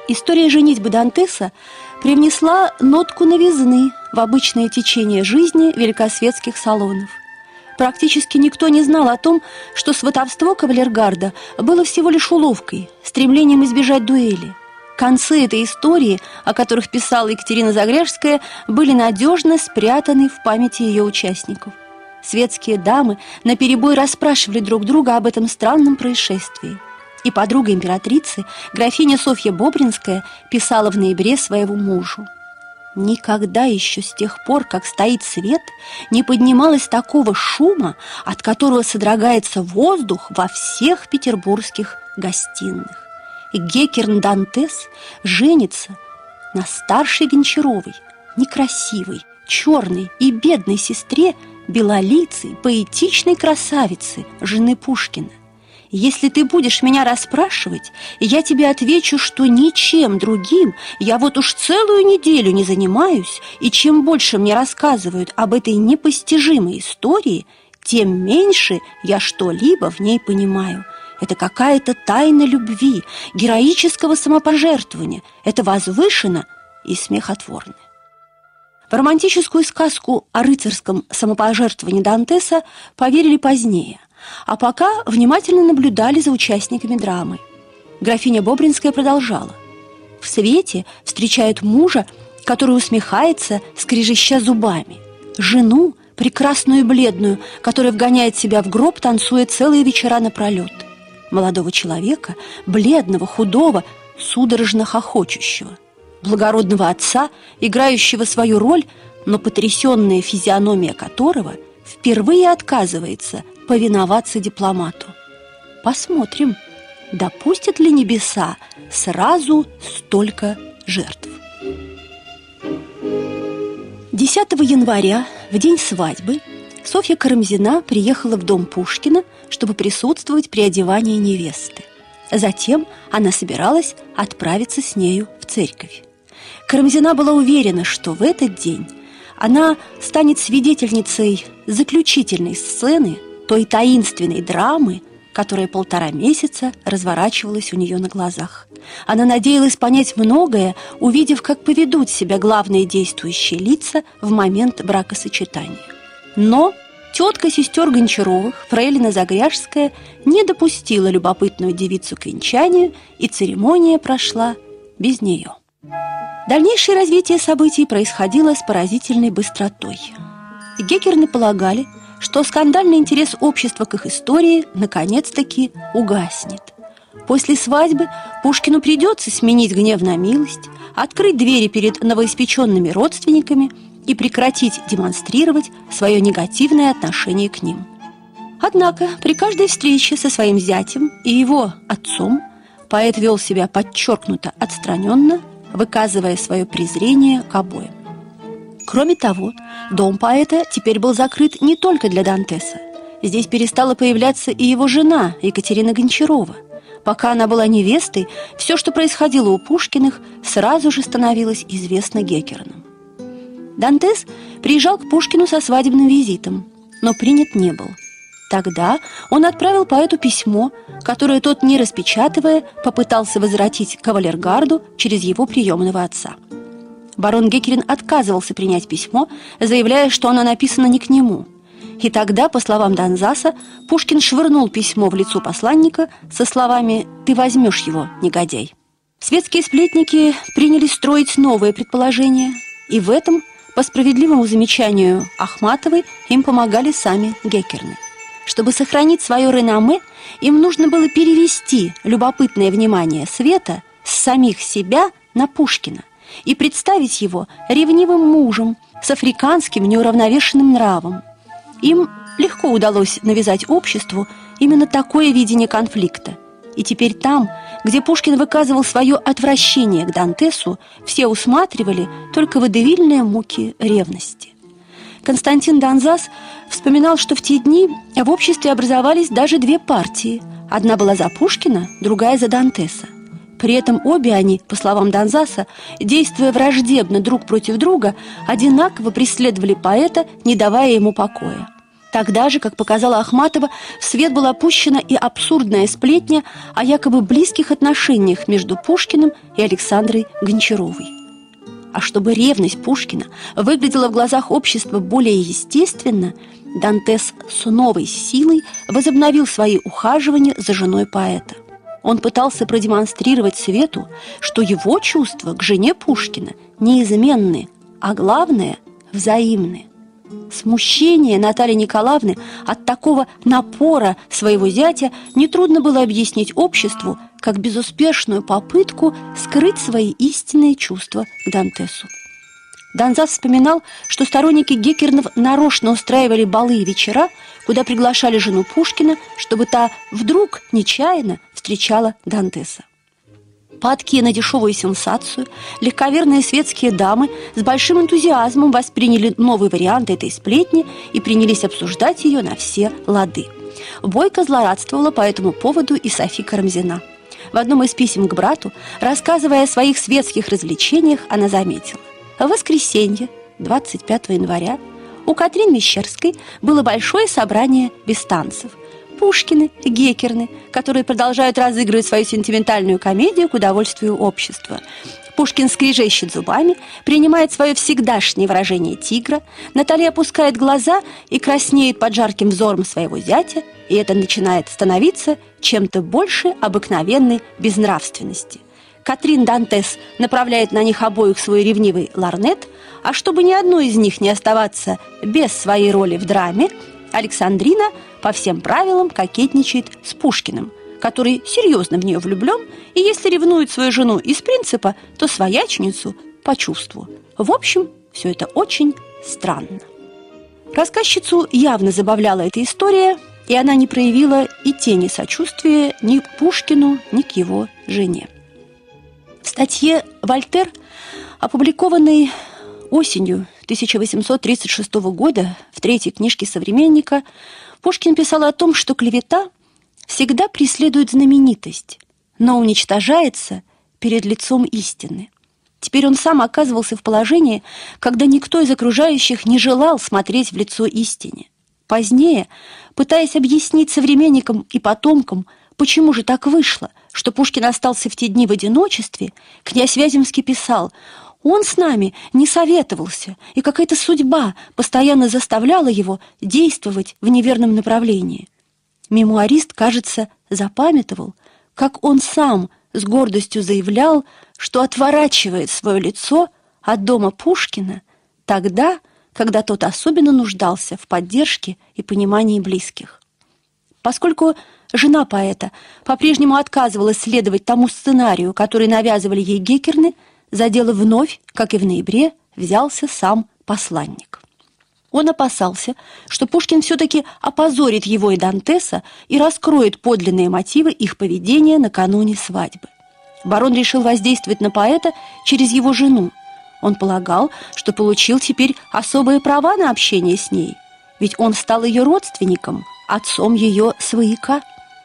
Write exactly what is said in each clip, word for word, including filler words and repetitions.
История женитьбы Дантеса привнесла нотку новизны в обычное течение жизни великосветских салонов. Практически никто не знал о том, что сватовство кавалергарда было всего лишь уловкой, стремлением избежать дуэли. Концы этой истории, о которых писала Екатерина Загряжская, были надежно спрятаны в памяти ее участников. Светские дамы наперебой расспрашивали друг друга об этом странном происшествии. И подруга императрицы, графиня Софья Бобринская, писала в ноябре своему мужу: «Никогда еще с тех пор, как стоит свет, не поднималось такого шума, от которого содрогается воздух во всех петербургских гостиных. Геккерн Дантес женится на старшей Гончаровой, некрасивой, черной и бедной сестре белолицей, поэтичной красавицы, жены Пушкина. Если ты будешь меня расспрашивать, я тебе отвечу, что ничем другим я вот уж целую неделю не занимаюсь, и чем больше мне рассказывают об этой непостижимой истории, тем меньше я что-либо в ней понимаю. Это какая-то тайна любви, героического самопожертвования. Это возвышенно и смехотворно». В романтическую сказку о рыцарском самопожертвовании Дантеса поверили позднее, а пока внимательно наблюдали за участниками драмы. Графиня Бобринская продолжала: «В свете встречают мужа, который усмехается, скрежеща зубами, жену, прекрасную и бледную, которая вгоняет себя в гроб, танцуя целые вечера напролет, молодого человека, бледного, худого, судорожно хохочущего, благородного отца, играющего свою роль, но потрясенная физиономия которого впервые отказывается повиноваться дипломату. Посмотрим, допустят ли небеса сразу столько жертв». десятого января, в день свадьбы, Софья Карамзина приехала в дом Пушкина, чтобы присутствовать при одевании невесты. Затем она собиралась отправиться с нею в церковь. Карамзина была уверена, что в этот день она станет свидетельницей заключительной сцены той таинственной драмы, которая полтора месяца разворачивалась у нее на глазах. Она надеялась понять многое, увидев, как поведут себя главные действующие лица в момент бракосочетания. Но тетка сестер Гончаровых, фрейлина Загряжская, не допустила любопытную девицу к венчанию, и церемония прошла без нее. Дальнейшее развитие событий происходило с поразительной быстротой. Геккерны полагали, что скандальный интерес общества к их истории наконец-таки угаснет. После свадьбы Пушкину придется сменить гнев на милость, открыть двери перед новоиспеченными родственниками и прекратить демонстрировать свое негативное отношение к ним. Однако при каждой встрече со своим зятем и его отцом поэт вел себя подчеркнуто отстраненно, выказывая свое презрение к обоим. Кроме того, дом поэта теперь был закрыт не только для Дантеса. Здесь перестала появляться и его жена Екатерина Гончарова. Пока она была невестой, все, что происходило у Пушкиных, сразу же становилось известно Геккернам. Дантес приезжал к Пушкину со свадебным визитом, но принят не был. Тогда он отправил поэту письмо, которое тот, не распечатывая, попытался возвратить кавалергарду через его приемного отца. Барон Геккерин отказывался принять письмо, заявляя, что оно написано не к нему. И тогда, по словам Донзаса, Пушкин швырнул письмо в лицо посланника со словами «Ты возьмешь его, негодяй». Светские сплетники принялись строить новые предположения, и в этом, по справедливому замечанию Ахматовой, им помогали сами Геккерны. Чтобы сохранить свое реноме, им нужно было перевести любопытное внимание света с самих себя на Пушкина и представить его ревнивым мужем с африканским неуравновешенным нравом. Им легко удалось навязать обществу именно такое видение конфликта. И теперь там, где Пушкин выказывал свое отвращение к Дантесу, все усматривали только водевильные муки ревности. Константин Донзас вспоминал, что в те дни в обществе образовались даже две партии. Одна была за Пушкина, другая за Дантеса. При этом обе они, по словам Донзаса, действуя враждебно друг против друга, одинаково преследовали поэта, не давая ему покоя. Тогда же, как показала Ахматова, в свет была пущена и абсурдная сплетня о якобы близких отношениях между Пушкиным и Александрой Гончаровой. А чтобы ревность Пушкина выглядела в глазах общества более естественно, Дантес с новой силой возобновил свои ухаживания за женой поэта. Он пытался продемонстрировать свету, что его чувства к жене Пушкина неизменны, а главное – взаимны. Смущение Натальи Николаевны от такого напора своего зятя нетрудно было объяснить обществу как безуспешную попытку скрыть свои истинные чувства к Дантесу. Донзас вспоминал, что сторонники Геккернов нарочно устраивали балы и вечера, куда приглашали жену Пушкина, чтобы та вдруг нечаянно встречала Дантеса. Падкие на дешевую сенсацию, легковерные светские дамы с большим энтузиазмом восприняли новый вариант этой сплетни и принялись обсуждать ее на все лады. Бойко злорадствовала по этому поводу и Софья Карамзина. В одном из писем к брату, рассказывая о своих светских развлечениях, она заметила: в воскресенье, двадцать пятого января, у Катрин Мещерской было большое собрание без танцев. Пушкины, Геккерны, которые продолжают разыгрывать свою сентиментальную комедию к удовольствию общества. Пушкин скрежещет зубами, принимает свое всегдашнее выражение тигра, Наталья опускает глаза и краснеет под жарким взором своего зятя, и это начинает становиться чем-то больше обыкновенной безнравственности. Катрин Дантес направляет на них обоих свой ревнивый лорнет, а чтобы ни одной из них не оставаться без своей роли в драме, Александрина по всем правилам кокетничает с Пушкиным, который серьезно в нее влюблен, и если ревнует свою жену из принципа, то свояченицу по чувству. В общем, все это очень странно. Рассказчицу явно забавляла эта история, и она не проявила и тени сочувствия ни к Пушкину, ни к его жене. В статье «Вольтер», опубликованной осенью тысяча восемьсот тридцать шестого года в третьей книжке «Современника», Пушкин писал о том, что клевета всегда преследует знаменитость, но уничтожается перед лицом истины. Теперь он сам оказывался в положении, когда никто из окружающих не желал смотреть в лицо истине. Позднее, пытаясь объяснить современникам и потомкам, почему же так вышло, что Пушкин остался в те дни в одиночестве, князь Вяземский писал: «Он с нами не советовался, и какая-то судьба постоянно заставляла его действовать в неверном направлении». Мемуарист, кажется, запамятовал, как он сам с гордостью заявлял, что отворачивает свое лицо от дома Пушкина тогда, когда тот особенно нуждался в поддержке и понимании близких. Поскольку жена поэта по-прежнему отказывалась следовать тому сценарию, который навязывали ей Геккерны, за дело вновь, как и в ноябре, взялся сам посланник. Он опасался, что Пушкин все-таки опозорит его и Дантеса и раскроет подлинные мотивы их поведения накануне свадьбы. Барон решил воздействовать на поэта через его жену. Он полагал, что получил теперь особые права на общение с ней, ведь он стал ее родственником, отцом ее свояка.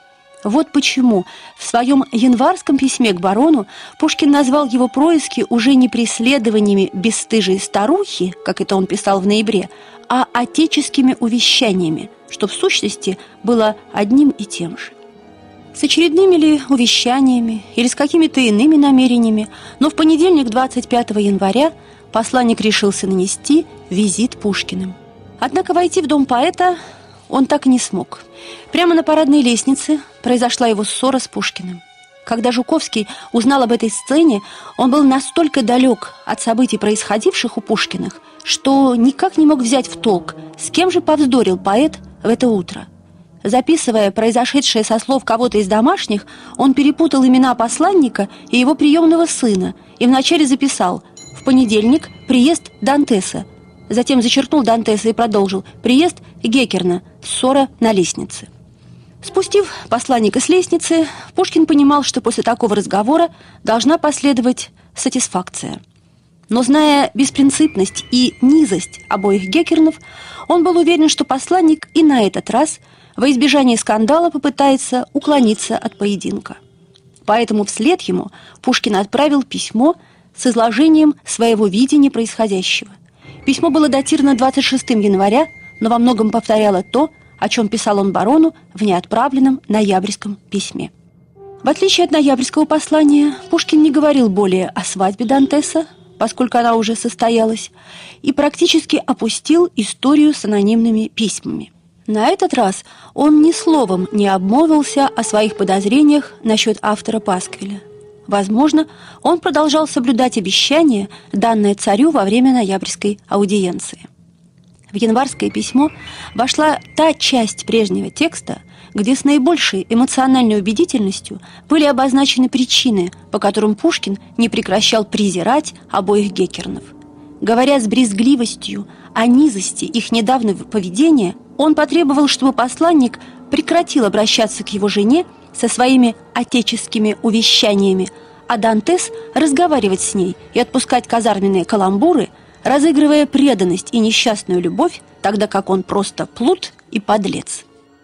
Вот почему в своем январском письме к барону Пушкин назвал его происки уже не преследованиями бесстыжей старухи, как это он писал в ноябре, а отеческими увещаниями, что в сущности было одним и тем же. С очередными ли увещаниями или с какими-то иными намерениями, но в понедельник, двадцать пятого января, посланник решился нанести визит Пушкиным. Однако войти в дом поэта он так и не смог. Прямо на парадной лестнице произошла его ссора с Пушкиным. Когда Жуковский узнал об этой сцене, он был настолько далек от событий, происходивших у Пушкиных, что никак не мог взять в толк, с кем же повздорил поэт в это утро. Записывая произошедшее со слов кого-то из домашних, он перепутал имена посланника и его приемного сына и вначале записал: «В понедельник приезд Дантеса», затем зачеркнул Дантеса и продолжил: «Приезд Геккерна, ссора на лестнице». Спустив посланника с лестницы, Пушкин понимал, что после такого разговора должна последовать сатисфакция. Но, зная беспринципность и низость обоих Геккернов, он был уверен, что посланник и на этот раз во избежание скандала попытается уклониться от поединка. Поэтому вслед ему Пушкин отправил письмо с изложением своего видения происходящего. Письмо было датировано двадцать шестого января, но во многом повторяла то, о чем писал он барону в неотправленном ноябрьском письме. В отличие от ноябрьского послания, Пушкин не говорил более о свадьбе Дантеса, поскольку она уже состоялась, и практически опустил историю с анонимными письмами. На этот раз он ни словом не обмолвился о своих подозрениях насчет автора пасквиля. Возможно, он продолжал соблюдать обещание, данное царю во время ноябрьской аудиенции. В январское письмо вошла та часть прежнего текста, где с наибольшей эмоциональной убедительностью были обозначены причины, по которым Пушкин не прекращал презирать обоих Геккернов. Говоря с брезгливостью о низости их недавнего поведения, он потребовал, чтобы посланник прекратил обращаться к его жене со своими отеческими увещаниями, а Дантес разговаривать с ней и отпускать казарменные каламбуры, разыгрывая преданность и несчастную любовь, тогда как он просто плут и подлец.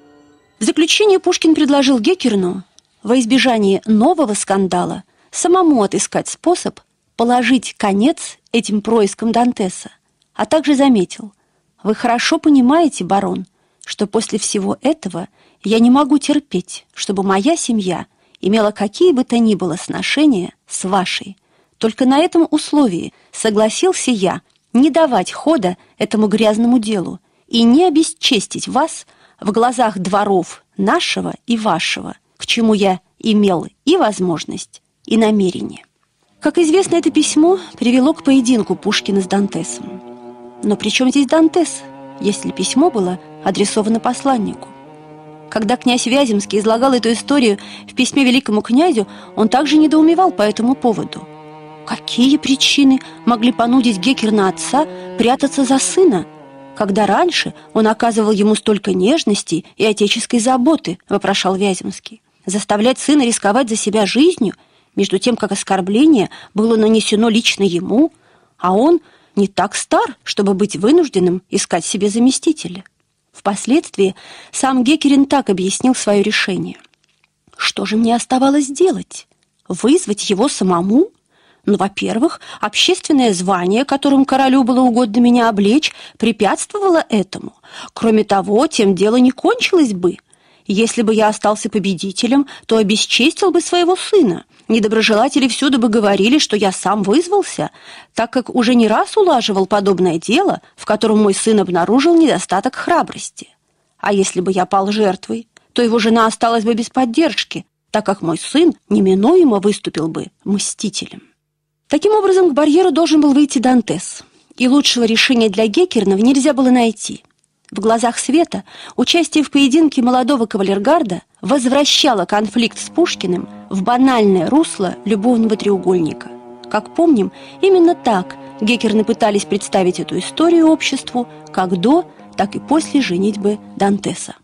В заключение Пушкин предложил Геккерну, во избежание нового скандала, самому отыскать способ положить конец этим проискам Дантеса, а также заметил: «Вы хорошо понимаете, барон, что после всего этого я не могу терпеть, чтобы моя семья имела какие бы то ни было сношения с вашей. Только на этом условии согласился я не давать хода этому грязному делу и не обесчестить вас в глазах дворов нашего и вашего, к чему я имел и возможность, и намерение». Как известно, это письмо привело к поединку Пушкина с Дантесом. Но при чем здесь Дантес, если письмо было адресовано посланнику? Когда князь Вяземский излагал эту историю в письме великому князю, он также недоумевал по этому поводу. Какие причины могли понудить Геккерна отца прятаться за сына, когда раньше он оказывал ему столько нежности и отеческой заботы, вопрошал Вяземский. Заставлять сына рисковать за себя жизнью, между тем, как оскорбление было нанесено лично ему, а он не так стар, чтобы быть вынужденным искать себе заместителя. Впоследствии сам Геккерин так объяснил свое решение. «Что же мне оставалось делать? Вызвать его самому? Ну, во-первых, общественное звание, которым королю было угодно меня облечь, препятствовало этому. Кроме того, тем дело не кончилось бы. Если бы я остался победителем, то обесчестил бы своего сына. Недоброжелатели всюду бы говорили, что я сам вызвался, так как уже не раз улаживал подобное дело, в котором мой сын обнаружил недостаток храбрости. А если бы я пал жертвой, то его жена осталась бы без поддержки, так как мой сын неминуемо выступил бы мстителем». Таким образом, к барьеру должен был выйти Дантес, и лучшего решения для Геккернов нельзя было найти. В глазах света участие в поединке молодого кавалергарда возвращало конфликт с Пушкиным в банальное русло любовного треугольника. Как помним, именно так Геккерны пытались представить эту историю обществу как до, так и после женитьбы Дантеса.